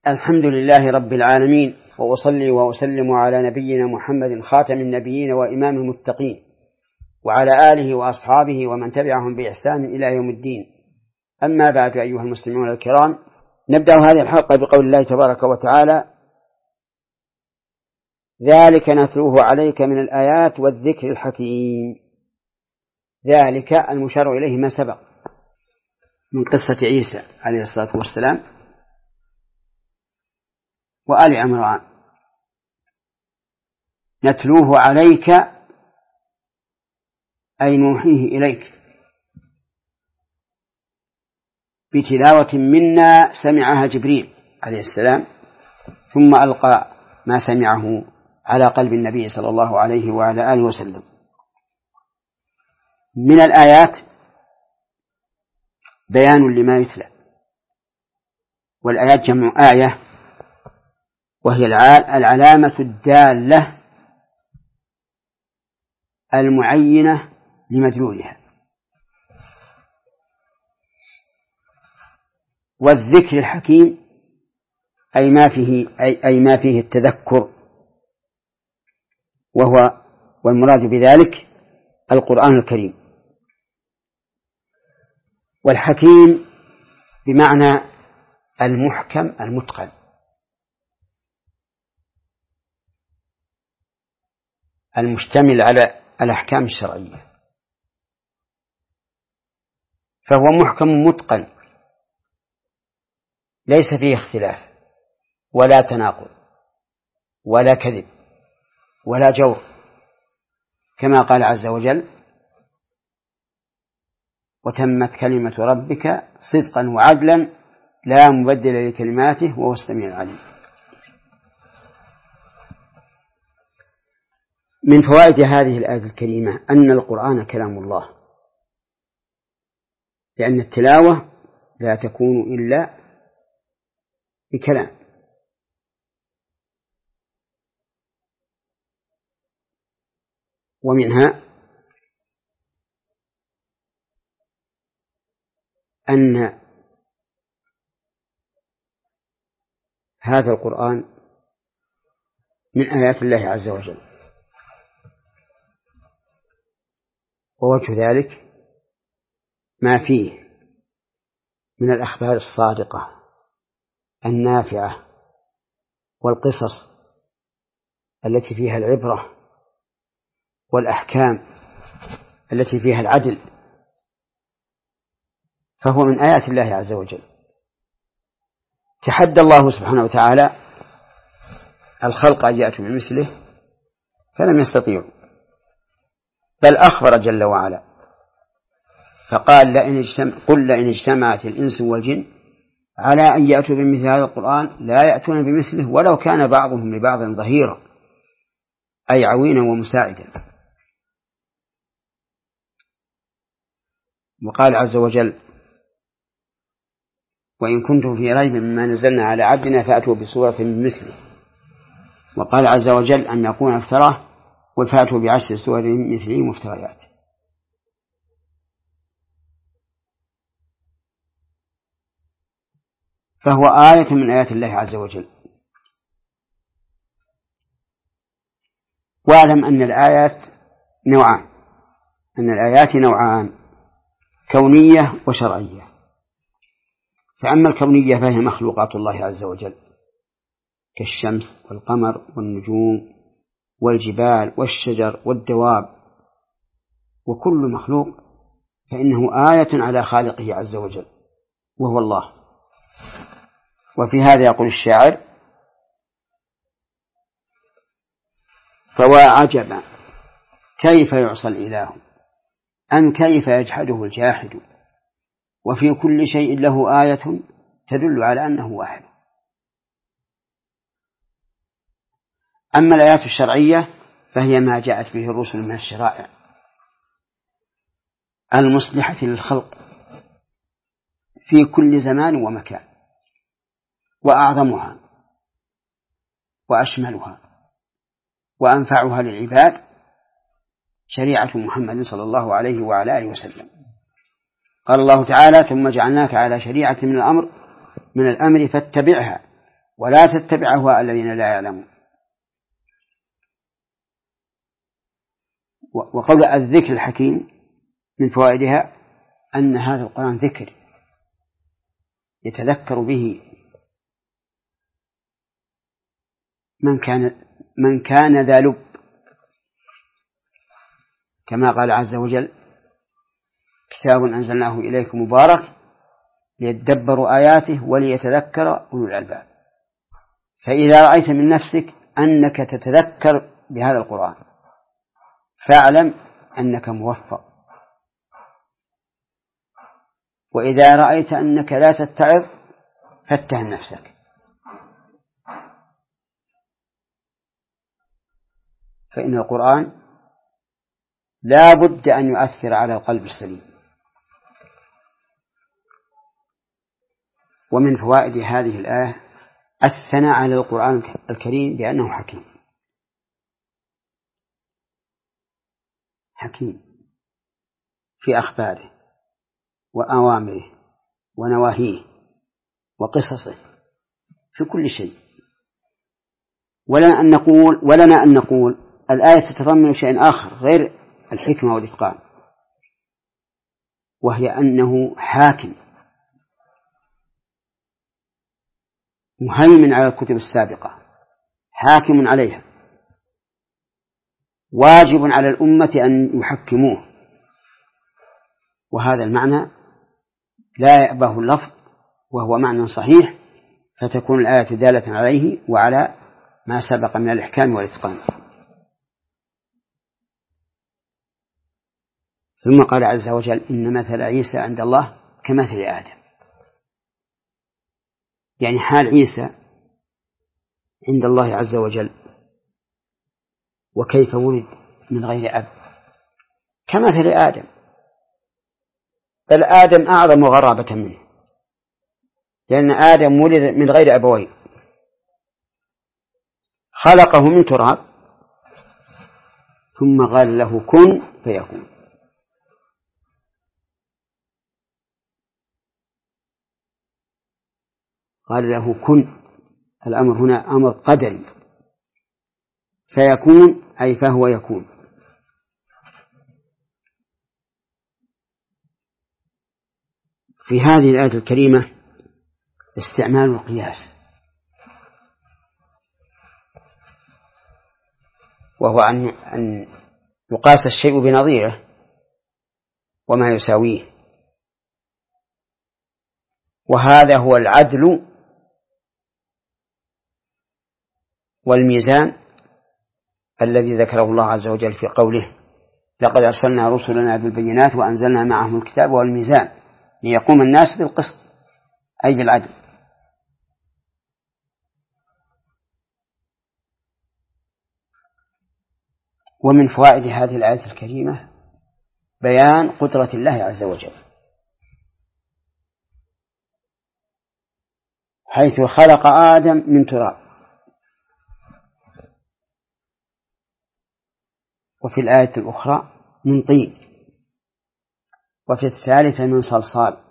الحمد لله رب العالمين، وأصلي وأسلم على نبينا محمد خاتم النبيين وإمام المتقين، وعلى آله وأصحابه ومن تبعهم بإحسان إلى يوم الدين. أما بعد، أيها المسلمون الكرام، نبدأ هذه الحلقة بقول الله تبارك وتعالى: ذلك نتلوه عليك من الآيات والذكر الحكيم. ذلك المشار إليه ما سبق من قصة عيسى عليه الصلاة والسلام وآل عمران. نتلوه عليك أي نوحيه إليك بتلاوة منا سمعها جبريل عليه السلام، ثم ألقى ما سمعه على قلب النبي صلى الله عليه وعلى آله وسلم. من الآيات بيان لما يتلى، والآيات جمع آية، وهي العلامة الدالة المعينة لمدلولها. والذكر الحكيم أي ما فيه التذكر، والمراد بذلك القرآن الكريم. والحكيم بمعنى المحكم المتقن، المشتمل على الأحكام الشرعية، فهو محكم متقن ليس فيه اختلاف ولا تناقض ولا كذب ولا جور، كما قال عز وجل: وتمت كلمة ربك صدقا وعدلا لا مبدل لكلماته وهو السميع العليم. من فوائد هذه الآية الكريمة أن القرآن كلام الله، لأن التلاوة لا تكون إلا بكلام. ومنها أن هذا القرآن من آيات الله عز وجل، ووجه ذلك ما فيه من الأخبار الصادقة النافعة والقصص التي فيها العبرة والأحكام التي فيها العدل، فهو من آيات الله عز وجل. تحدى الله سبحانه وتعالى الخلق أن يأتوا بمثله فلم يستطيعوا، بل أخبر جل وعلا فقال: قل لئن اجتمعت الإنس والجن على أن يأتوا بمثل هذا القرآن لا يأتون بمثله ولو كان بعضهم لبعض ظهيرا، أي عوينا ومساعدا. وقال عز وجل: وإن كنتم في ريب مما نزلنا على عبدنا فأتوا بسورة من مثله. وقال عز وجل: أن يكون افتراه قل فأتوا بعشر سور مثله مفتريات. فهو آية من آيات الله عز وجل. واعلم أن الآيات نوعان، كونية وشرعية. فأما الكونية فهي مخلوقات الله عز وجل كالشمس والقمر والنجوم والجبال والشجر والدواب، وكل مخلوق فإنه آية على خالقه عز وجل وهو الله. وفي هذا يقول الشاعر: فوا عجبا كيف يعصى الإله أم كيف يجحده الجاحد، وفي كل شيء له آية تدل على أنه واحد. أما الآيات الشرعية فهي ما جاءت به الرسل من الشرائع المصلحة للخلق في كل زمان ومكان، وأعظمها وأشملها وأنفعها للعباد شريعة محمد صلى الله عليه وعلى آله وسلم. قال الله تعالى: ثم جعلناك على شريعة من الأمر فاتبعها ولا تتبع أهواء الذين لا يعلمون. وقول الذكر الحكيم من فوائدها أن هذا القرآن ذكر يتذكر به من كان ذا لب، كما قال عز وجل: كتاب أنزلناه إليكم مبارك ليدبروا آياته وليتذكر أولو الألباب. فإذا رأيت من نفسك أنك تتذكر بهذا القرآن فاعلم أنك موفق، وإذا رأيت أنك لا تتعظ فاتهم نفسك، فإن القرآن لا بد أن يؤثر على القلب السليم. ومن فوائد هذه الآية الثناء على القرآن الكريم بأنه حكيم في أخباره وأوامره ونواهيه وقصصه في كل شيء. ولنا أن نقول الآية تتضمن شيء آخر غير الحكمة والإتقان، وهي أنه حاكم مهيمن على الكتب السابقة، حاكم عليها، واجب على الأمة أن يحكموه. وهذا المعنى لا يأبه اللفظ، وهو معنى صحيح، فتكون الآية دالة عليه وعلى ما سبق من الإحكام والإتقان. ثم قال عز وجل: إن مثل عيسى عند الله كمثل آدم، يعني حال عيسى عند الله عز وجل وكيف ولد من غير أب كمثل آدم، بل آدم أعظم غرابة منه، لأن آدم ولد من غير أبوين، خلقه من تراب ثم قال له كن فيكون. قال له كن، الأمر هنا أمر قدري، فيكون أي فهو يكون. في هذه الآية الكريمة استعمال القياس، وهو أن يقاس الشيء بنظيره وما يساويه، وهذا هو العدل والميزان الذي ذكره الله عز وجل في قوله: لقد أرسلنا رسلنا بالبينات وأنزلنا معهم الكتاب والميزان ليقوم الناس بالقسط، أي بالعدل. ومن فوائد هذه الآية الكريمة بيان قدرة الله عز وجل، حيث خلق آدم من تراب، وفي الآية الأخرى من طين، وفي الثالثة من صلصال،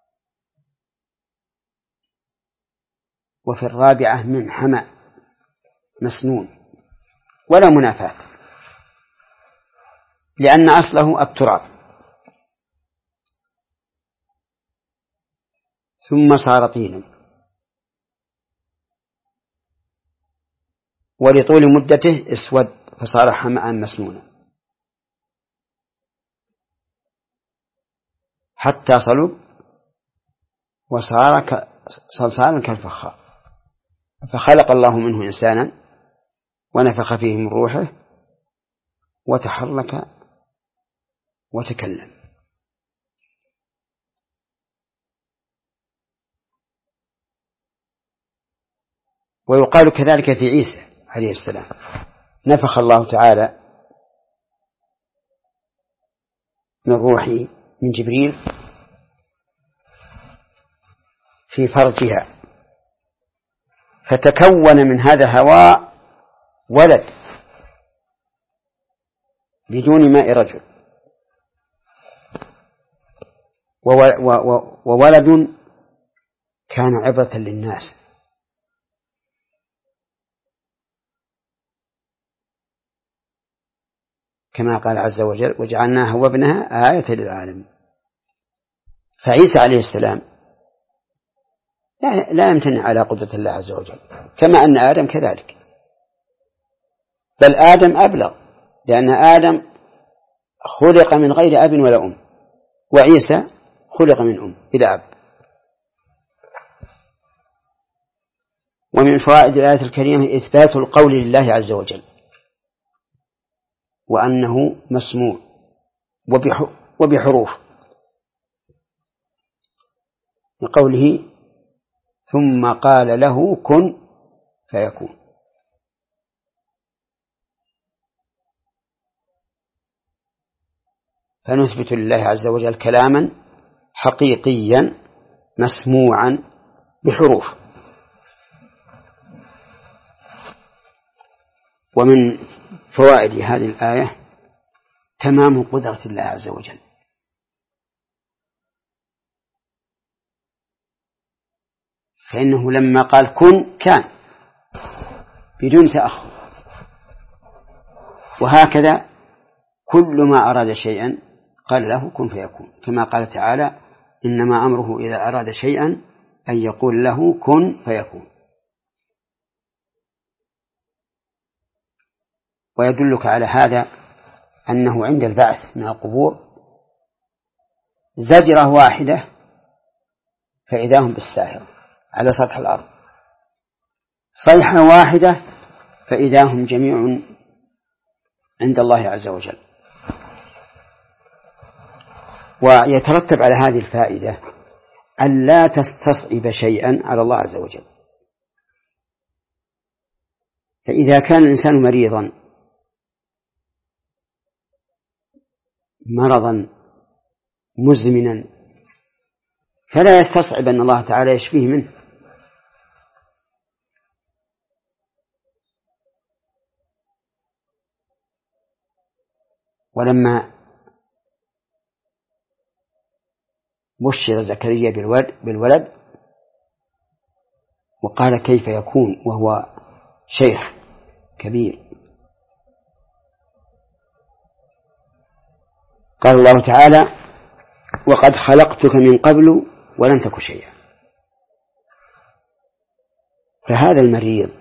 وفي الرابعة من حمأ مسنون، ولا منافاة، لأن أصله التراب، ثم صار طينا، ولطول مدته اسود فصار حمأ مسنونا، حتى صلب وصار صلصالا كالفخار، فخلق الله منه إنسانا ونفخ فيه من روحه وتحرك وتكلم. ويقال كذلك في عيسى عليه السلام، نفخ الله تعالى من روحه من جبريل في فرجها، فتكون من هذا الهواء ولد بدون ماء رجل، وولد كان عبرة للناس، كما قال عز وجل وجعلناها وابنها آية للعالم. فعيسى عليه السلام لا يمتنع على قدرة الله عز وجل، كما أن آدم كذلك، بل آدم أبلغ، لأن آدم خلق من غير أب ولا أم، وعيسى خلق من أم إلى أب. ومن فوائد الآية الكريمة إثبات القول لله عز وجل، وأنه مسموع وبحروف، لقوله ثم قال له كن فيكون. فنثبت لله عز وجل كلاما حقيقيا مسموعا بحروف. ومن فوائد هذه الآية تمام قدرة الله عز وجل، فإنه لما قال كن كان بدون تأخر، وهكذا كل ما أراد شيئا قال له كن فيكون، كما قال تعالى إنما أمره إذا أراد شيئا أن يقول له كن فيكون. ويدلك على هذا أنه عند البعث من القبور زجرة واحدة فإذا هم بالساهرة على سطح الأرض، صيحة واحدة فإذا هم جميع عند الله عز وجل. ويترتب على هذه الفائدة أن لا تستصعب شيئا على الله عز وجل. فإذا كان الإنسان مريضا مرضا مزمنا فلا يستصعب أن الله تعالى يشفيه منه، ولما بشر زكريا بالولد وقال كيف يكون وهو شيخ كبير، قال الله تعالى وقد خلقتك من قبل ولم تك شيئا. فهذا المريض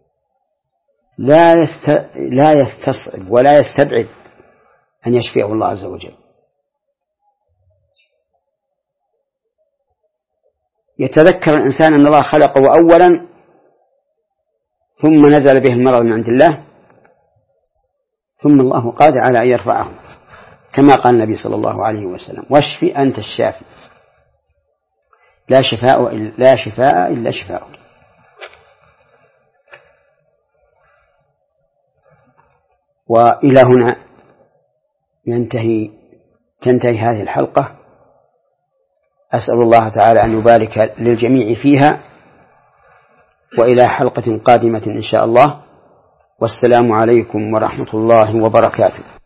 لا يستصعب ولا يستبعد أن يشفيه الله عز وجل. يتذكر الإنسان أن الله خلقه أولا ثم نزل به المرض من عند الله، ثم الله قادر على أن يرفعه، كما قال النبي صلى الله عليه وسلم واشف أنت الشافي لا شفاء إلا شفاءك. وإلى هنا تنتهي هذه الحلقة. أسأل الله تعالى أن يبارك للجميع فيها، وإلى حلقة قادمة إن شاء الله، والسلام عليكم ورحمة الله وبركاته.